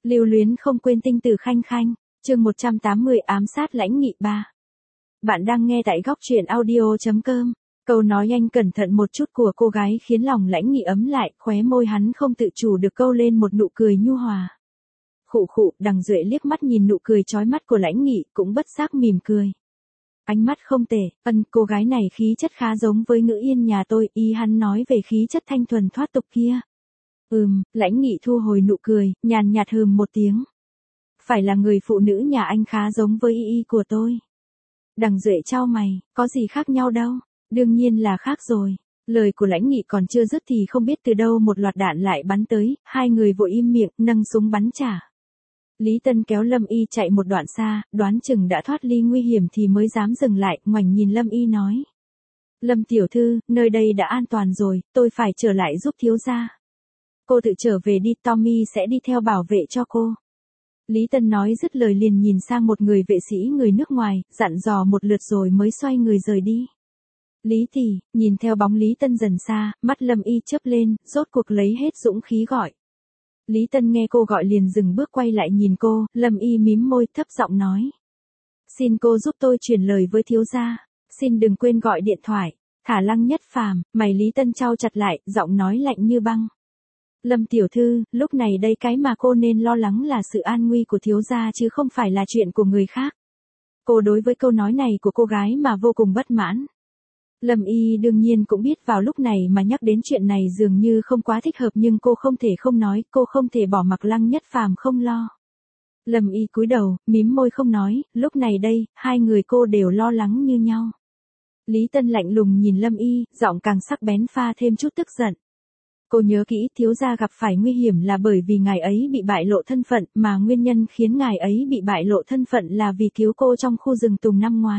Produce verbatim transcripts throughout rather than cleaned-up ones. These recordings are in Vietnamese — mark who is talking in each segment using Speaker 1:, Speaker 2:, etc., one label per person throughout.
Speaker 1: Lưu luyến không quên tinh tử khanh khanh, chương một trăm tám mươi ám sát Lãnh Nghị ba. Bạn đang nghe tại góc truyện audio chấm com. Câu nói anh cẩn thận một chút của cô gái khiến lòng Lãnh Nghị ấm lại, khóe môi hắn không tự chủ được câu lên một nụ cười nhu hòa. Khụ khụ, Đằng Duệ liếc mắt nhìn nụ cười chói mắt của Lãnh Nghị, cũng bất giác mỉm cười. Ánh mắt không tệ, ân, cô gái này khí chất khá giống với Ngữ Yên nhà tôi, y hắn nói về khí chất thanh thuần thoát tục kia. Ừm, Lãnh Nghị thu hồi nụ cười, nhàn nhạt hừm một tiếng. Phải là người phụ nữ nhà anh khá giống với y y của tôi. Đằng Duệ chau mày, có gì khác nhau đâu, đương nhiên là khác rồi. Lời của Lãnh Nghị còn chưa dứt thì không biết từ đâu một loạt đạn lại bắn tới, hai người vội im miệng, nâng súng bắn trả. Lý Tân kéo Lâm Y chạy một đoạn xa, đoán chừng đã thoát ly nguy hiểm thì mới dám dừng lại, ngoảnh nhìn Lâm Y nói. Lâm tiểu thư, nơi đây đã an toàn rồi, tôi phải trở lại giúp thiếu gia. Cô tự trở về đi, Tommy sẽ đi theo bảo vệ cho cô. Lý Tân nói dứt lời liền nhìn sang một người vệ sĩ người nước ngoài, dặn dò một lượt rồi mới xoay người rời đi. Lý tỷ, nhìn theo bóng Lý Tân dần xa, mắt Lâm Y chớp lên, rốt cuộc lấy hết dũng khí gọi. Lý Tân nghe cô gọi liền dừng bước quay lại nhìn cô, Lâm Y mím môi thấp giọng nói. Xin cô giúp tôi truyền lời với thiếu gia, xin đừng quên gọi điện thoại, thả Lăng Nhất Phàm, mày Lý Tân chau chặt lại, giọng nói lạnh như băng. Lâm tiểu thư, lúc này đây cái mà cô nên lo lắng là sự an nguy của thiếu gia chứ không phải là chuyện của người khác. Cô đối với câu nói này của cô gái mà vô cùng bất mãn. Lâm Y đương nhiên cũng biết vào lúc này mà nhắc đến chuyện này dường như không quá thích hợp nhưng cô không thể không nói, cô không thể bỏ mặc Lăng Nhất Phàm không lo. Lâm Y cúi đầu, mím môi không nói, lúc này đây, hai người cô đều lo lắng như nhau. Lý Tân lạnh lùng nhìn Lâm Y, giọng càng sắc bén pha thêm chút tức giận. Cô nhớ kỹ, thiếu gia gặp phải nguy hiểm là bởi vì ngài ấy bị bại lộ thân phận, mà nguyên nhân khiến ngài ấy bị bại lộ thân phận là vì cứu cô trong khu rừng tùng năm ngoái.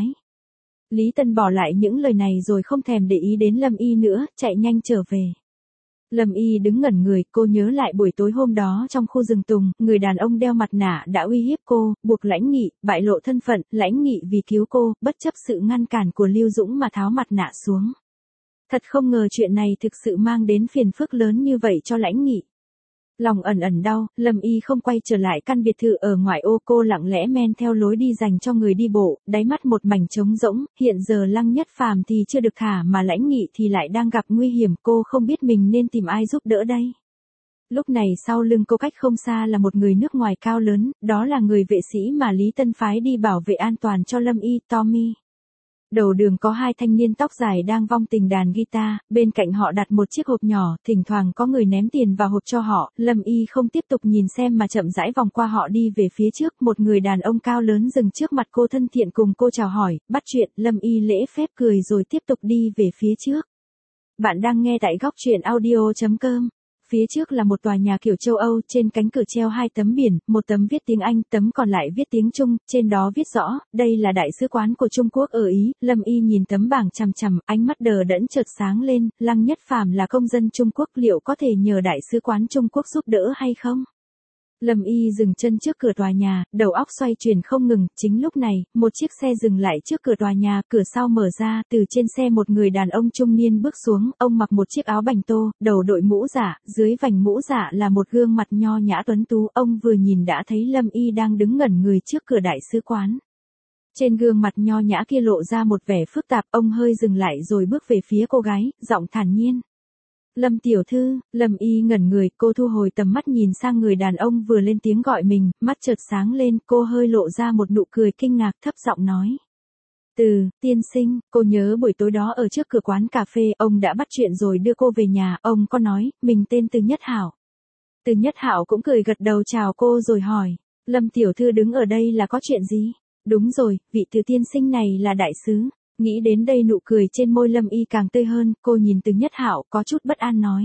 Speaker 1: Lý Tân bỏ lại những lời này rồi không thèm để ý đến Lâm Y nữa, chạy nhanh trở về. Lâm Y đứng ngẩn người, cô nhớ lại buổi tối hôm đó trong khu rừng tùng, người đàn ông đeo mặt nạ đã uy hiếp cô, buộc Lãnh Nghị, bại lộ thân phận, Lãnh Nghị vì cứu cô, bất chấp sự ngăn cản của Lưu Dũng mà tháo mặt nạ xuống. Thật không ngờ chuyện này thực sự mang đến phiền phức lớn như vậy cho Lãnh Nghị. Lòng ẩn ẩn đau, Lâm Y không quay trở lại căn biệt thự ở ngoại ô, cô lặng lẽ men theo lối đi dành cho người đi bộ, đáy mắt một mảnh trống rỗng, hiện giờ Lăng Nhất Phàm thì chưa được thả mà Lãnh Nghị thì lại đang gặp nguy hiểm, cô không biết mình nên tìm ai giúp đỡ đây. Lúc này sau lưng cô cách không xa là một người nước ngoài cao lớn, đó là người vệ sĩ mà Lý Tân phái đi bảo vệ an toàn cho Lâm Y, Tommy. Đầu đường có hai thanh niên tóc dài đang vong tình đàn guitar, bên cạnh họ đặt một chiếc hộp nhỏ, thỉnh thoảng có người ném tiền vào hộp cho họ, Lâm Y không tiếp tục nhìn xem mà chậm rãi vòng qua họ đi về phía trước, một người đàn ông cao lớn dừng trước mặt cô thân thiện cùng cô chào hỏi, bắt chuyện, Lâm Y lễ phép cười rồi tiếp tục đi về phía trước. Bạn đang nghe tại góc truyện audio chấm com. Phía trước là một tòa nhà kiểu châu Âu, trên cánh cửa treo hai tấm biển, một tấm viết tiếng Anh, tấm còn lại viết tiếng Trung, trên đó viết rõ, đây là đại sứ quán của Trung Quốc ở Ý. Lâm Y nhìn tấm bảng chằm chằm, ánh mắt đờ đẫn chợt sáng lên, Lăng Nhất Phàm là công dân Trung Quốc, liệu có thể nhờ đại sứ quán Trung Quốc giúp đỡ hay không? Lâm Y dừng chân trước cửa tòa nhà, đầu óc xoay chuyển không ngừng, chính lúc này, một chiếc xe dừng lại trước cửa tòa nhà, cửa sau mở ra, từ trên xe một người đàn ông trung niên bước xuống, ông mặc một chiếc áo bành tô, đầu đội mũ giả, dưới vành mũ giả là một gương mặt nho nhã tuấn tú, ông vừa nhìn đã thấy Lâm Y đang đứng ngẩn người trước cửa đại sứ quán. Trên gương mặt nho nhã kia lộ ra một vẻ phức tạp, ông hơi dừng lại rồi bước về phía cô gái, giọng thản nhiên. Lâm tiểu thư, Lâm Y ngẩn người, cô thu hồi tầm mắt nhìn sang người đàn ông vừa lên tiếng gọi mình, mắt chợt sáng lên, cô hơi lộ ra một nụ cười kinh ngạc, thấp giọng nói. Từ, tiên sinh, cô nhớ buổi tối đó ở trước cửa quán cà phê, ông đã bắt chuyện rồi đưa cô về nhà, ông có nói, mình tên Từ Nhất Hảo. Từ Nhất Hảo cũng cười gật đầu chào cô rồi hỏi, Lâm tiểu thư đứng ở đây là có chuyện gì? Đúng rồi, vị Từ tiên sinh này là đại sứ. Nghĩ đến đây nụ cười trên môi Lâm Y càng tươi hơn, cô nhìn Từ Nhất Hảo có chút bất an nói.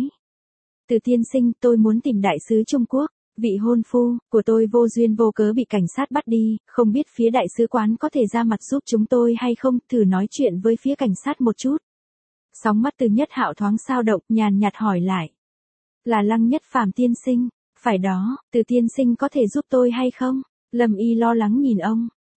Speaker 1: Từ tiên sinh, tôi muốn tìm đại sứ Trung Quốc, vị hôn phu của tôi vô duyên vô cớ bị cảnh sát bắt đi, không biết phía đại sứ quán có thể ra mặt giúp chúng tôi hay không, thử nói chuyện với phía cảnh sát một chút. Sóng mắt Từ Nhất Hảo thoáng sao động, nhàn nhạt hỏi lại. Là Lăng Nhất Phàm tiên sinh, phải đó, Từ tiên sinh có thể giúp tôi hay không? Lâm Y lo lắng nhìn ông.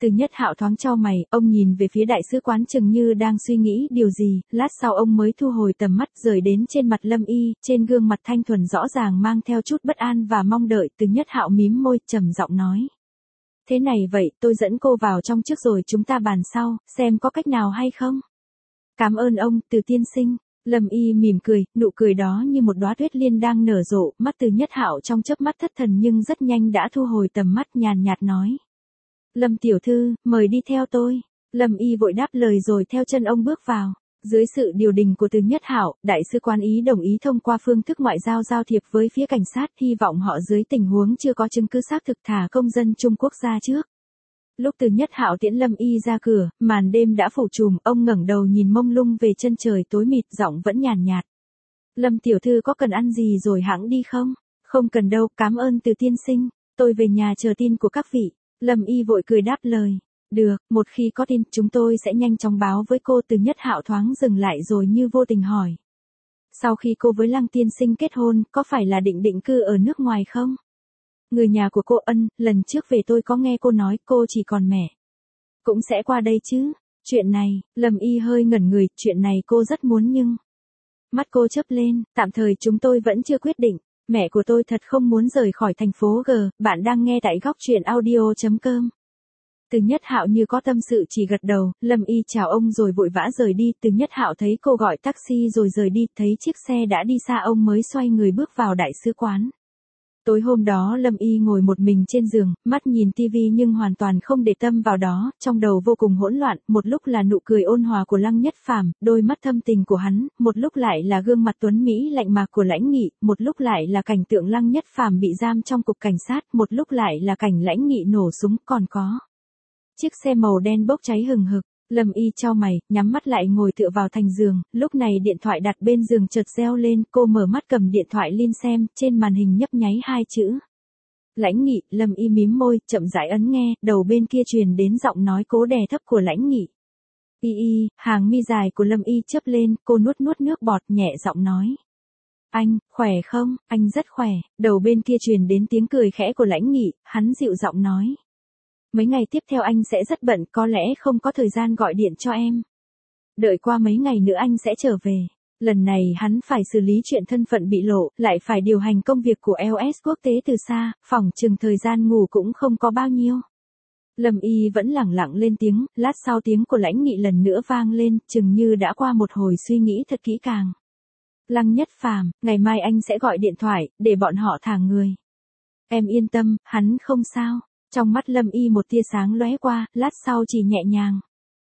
Speaker 1: Từ Nhất Hạo thoáng chau mày, ông nhìn về phía đại sứ quán chừng như đang suy nghĩ điều gì, lát sau ông mới thu hồi tầm mắt rời đến trên mặt Lâm Y, trên gương mặt thanh thuần rõ ràng mang theo chút bất an và mong đợi. Từ Nhất Hạo mím môi, trầm giọng nói. Thế này vậy, tôi dẫn cô vào trong trước rồi chúng ta bàn sau, xem có cách nào hay không? Cảm ơn ông, Từ tiên sinh. Lâm Y mỉm cười, nụ cười đó như một đóa tuyết liên đang nở rộ, mắt Từ Nhất Hạo trong chớp mắt thất thần nhưng rất nhanh đã thu hồi tầm mắt, nhàn nhạt nói. Lâm tiểu thư, mời đi theo tôi. Lâm Y vội đáp lời rồi theo chân ông bước vào. Dưới sự điều đình của Từ Nhất Hạo, đại sứ quán Ý đồng ý thông qua phương thức ngoại giao giao thiệp với phía cảnh sát, hy vọng họ dưới tình huống chưa có chứng cứ xác thực thả công dân Trung Quốc ra trước. Lúc Từ Nhất Hạo tiễn Lâm Y ra cửa, màn đêm đã phủ trùm, ông ngẩng đầu nhìn mông lung về chân trời tối mịt, giọng vẫn nhàn nhạt. Lâm tiểu thư có cần ăn gì rồi hãng đi không? Không cần đâu, cảm ơn Từ tiên sinh, tôi về nhà chờ tin của các vị. Lâm Y vội cười đáp lời. Được, một khi có tin, chúng tôi sẽ nhanh chóng báo với cô. Từ Nhất Hạo thoáng dừng lại rồi như vô tình hỏi. Sau khi cô với Lăng tiên sinh kết hôn, có phải là định định cư ở nước ngoài không? Người nhà của cô Ân, lần trước về tôi có nghe cô nói cô chỉ còn mẹ. Cũng sẽ qua đây chứ. Chuyện này, Lâm Y hơi ngẩn người, chuyện này cô rất muốn nhưng... Mắt cô chớp lên, tạm thời chúng tôi vẫn chưa quyết định. Mẹ của tôi thật không muốn rời khỏi thành phố G, bạn đang nghe tại góc truyện audio chấm com. Từ Nhất Hạo như có tâm sự chỉ gật đầu, Lâm Y chào ông rồi vội vã rời đi. Từ Nhất Hạo thấy cô gọi taxi rồi rời đi, thấy chiếc xe đã đi xa ông mới xoay người bước vào đại sứ quán. Tối hôm đó Lâm Y ngồi một mình trên giường, mắt nhìn tivi nhưng hoàn toàn không để tâm vào đó, trong đầu vô cùng hỗn loạn, một lúc là nụ cười ôn hòa của Lăng Nhất Phàm, đôi mắt thâm tình của hắn, một lúc lại là gương mặt tuấn mỹ lạnh mạc của Lãnh Nghị, một lúc lại là cảnh tượng Lăng Nhất Phàm bị giam trong cục cảnh sát, một lúc lại là cảnh Lãnh Nghị nổ súng, còn có chiếc xe màu đen bốc cháy hừng hực. Lâm Y chau mày, nhắm mắt lại ngồi tựa vào thành giường, lúc này điện thoại đặt bên giường chợt reo lên, cô mở mắt cầm điện thoại lên xem, trên màn hình nhấp nháy hai chữ. Lãnh Nghị. Lâm Y mím môi, chậm rãi ấn nghe, đầu bên kia truyền đến giọng nói cố đè thấp của Lãnh Nghị. Y y, hàng mi dài của Lâm Y chớp lên, cô nuốt nuốt nước bọt, nhẹ giọng nói. Anh, khỏe không? Anh rất khỏe. Đầu bên kia truyền đến tiếng cười khẽ của Lãnh Nghị, hắn dịu giọng nói. Mấy ngày tiếp theo anh sẽ rất bận, có lẽ không có thời gian gọi điện cho em. Đợi qua mấy ngày nữa anh sẽ trở về. Lần này hắn phải xử lý chuyện thân phận bị lộ, lại phải điều hành công việc của lờ ét quốc tế từ xa, phỏng chừng thời gian ngủ cũng không có bao nhiêu. Lâm Y vẫn lẳng lặng lên tiếng, lát sau tiếng của Lãnh Nghị lần nữa vang lên, chừng như đã qua một hồi suy nghĩ thật kỹ càng. Lăng Nhất Phàm, ngày mai anh sẽ gọi điện thoại, để bọn họ thả người. Em yên tâm, hắn không sao. Trong mắt Lâm Y một tia sáng lóe qua, lát sau chỉ nhẹ nhàng.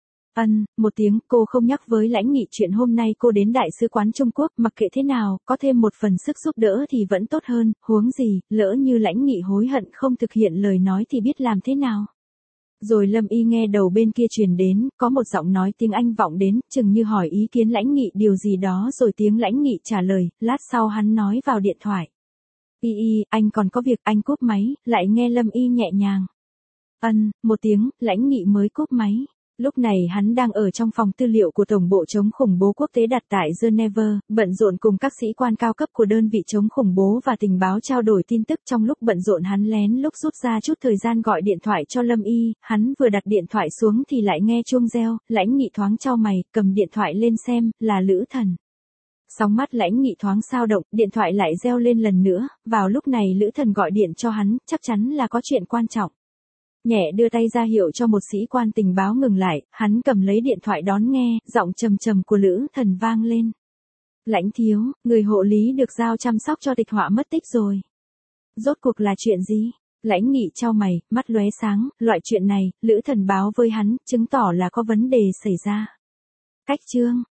Speaker 1: Ân, một tiếng, cô không nhắc với Lãnh Nghị chuyện hôm nay cô đến Đại sứ quán Trung Quốc, mặc kệ thế nào, có thêm một phần sức giúp đỡ thì vẫn tốt hơn, huống gì, lỡ như Lãnh Nghị hối hận không thực hiện lời nói thì biết làm thế nào. Rồi Lâm Y nghe đầu bên kia truyền đến, có một giọng nói tiếng Anh vọng đến, chừng như hỏi ý kiến Lãnh Nghị điều gì đó rồi tiếng Lãnh Nghị trả lời, lát sau hắn nói vào điện thoại. Y y, anh còn có việc, anh cúp máy, lại nghe Lâm Y nhẹ nhàng. Ân, một tiếng, Lãnh Nghị mới cúp máy. Lúc này hắn đang ở trong phòng tư liệu của Tổng bộ chống khủng bố quốc tế đặt tại Geneva, bận rộn cùng các sĩ quan cao cấp của đơn vị chống khủng bố và tình báo trao đổi tin tức. Trong lúc bận rộn hắn lén lúc rút ra chút thời gian gọi điện thoại cho Lâm Y, hắn vừa đặt điện thoại xuống thì lại nghe chuông reo, Lãnh Nghị thoáng chau mày, cầm điện thoại lên xem, là Lữ Thần. Sóng mắt Lãnh Nghị thoáng sao động, điện thoại lại reo lên lần nữa, vào lúc này Lữ Thần gọi điện cho hắn, chắc chắn là có chuyện quan trọng. Nhẹ đưa tay ra hiệu cho một sĩ quan tình báo ngừng lại, hắn cầm lấy điện thoại đón nghe, giọng trầm trầm của Lữ Thần vang lên. Lãnh thiếu, người hộ lý được giao chăm sóc cho tịch họa mất tích rồi. Rốt cuộc là chuyện gì? Lãnh Nghị chau mày, mắt lóe sáng, loại chuyện này, Lữ Thần báo với hắn, chứng tỏ là có vấn đề xảy ra. Cách chương,